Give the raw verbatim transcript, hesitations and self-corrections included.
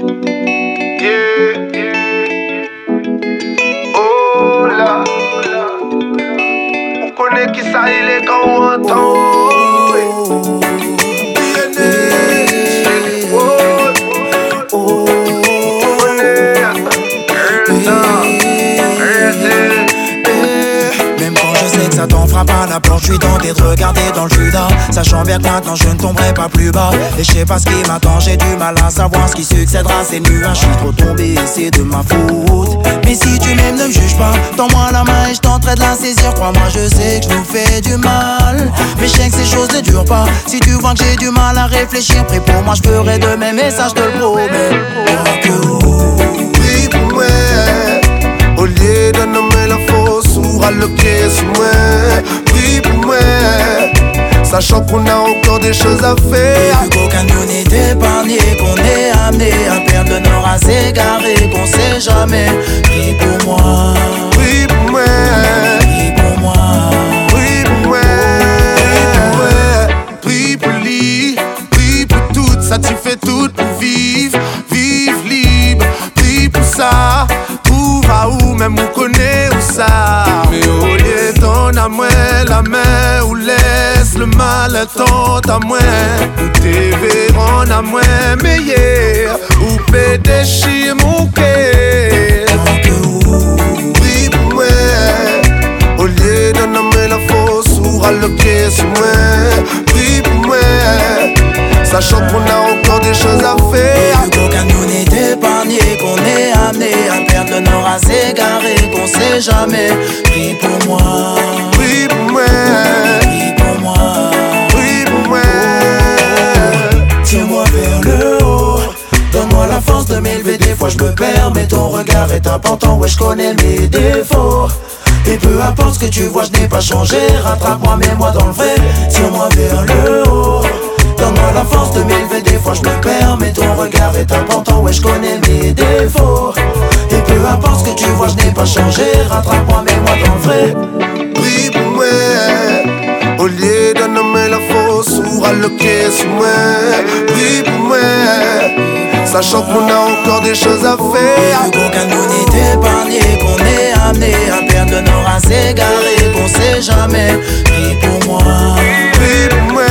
Oh là, on connaît qui ça il est quand on entend. Ça t'en frappe à la porte, je suis tenté de regarder dans le Judas, sachant bien que maintenant je ne tomberai pas plus bas. Et je sais pas ce qui m'attend, j'ai du mal à savoir ce qui succédera. Ces nuages, je suis trop tombé et c'est de ma faute. Mais si tu m'aimes, ne me juge pas, tends-moi la main et je tenterai de la saisir. Crois-moi, je sais que je nous fais du mal, mais je sais que ces choses ne durent pas. Si tu vois que j'ai du mal à réfléchir, prie pour moi, je ferai de même et ça je te le promets. Prie pour moi, au lieu de nommer la fausse, à le pied sur moi, prie pour moi, sachant qu'on a encore des choses à faire. Vu qu'aucun de nous n'est épargné, qu'on est amené à perdre le nord, à s'égarer, qu'on sait jamais. Prie pour moi, prie pour moi, prie pour moi, prie pour moi, prie pour lui, prie pour tout, ça tu fais tout pour vivre, vivre libre, prie pour ça. À où même on connaît où ça. Mais au lieu d'en à moi la main, ou laisse le mal attendre à moi, ou t'es verrons à moi meilleur, ou peut déchirer mon cœur. Prie pour moi, au lieu d'en nommer la fausse, ou à le pied sur moi. Prie pour moi, sachant qu'on a encore des choses à faire. Vu qu'aucun de nous n'est épargné, qu'on est amené à perdre le nord, à s'égarer, qu'on sait jamais. Prie pour moi, prie pour moi, prie pour moi, prie pour moi. Tiens-moi vers le haut, donne-moi la force de m'élever. Des fois je me perds, mais ton regard est important. Ouais, je connais mes défauts, et peu importe ce que tu vois, je n'ai pas changé. Rattrape-moi, mets-moi dans le vrai. Tiens-moi vers le haut, donne-moi la force de m'élever. Des fois je me perds, mais ton regard est important. Ouais, je connais mes défauts, et peu importe ce que tu vois, je n'ai pas changé. Rattrape-moi, mets-moi dans le vrai. Prie pour moi, au lieu de nommer la fausse, ou à le pied sur moi. Prie pour moi, sachant qu'on a encore des choses à faire. Vu qu'aucun de nous n'est épargné, qu'on est amené à perdre le nord, à s'égarer, qu'on sait jamais. Prie pour moi, prie pour moi,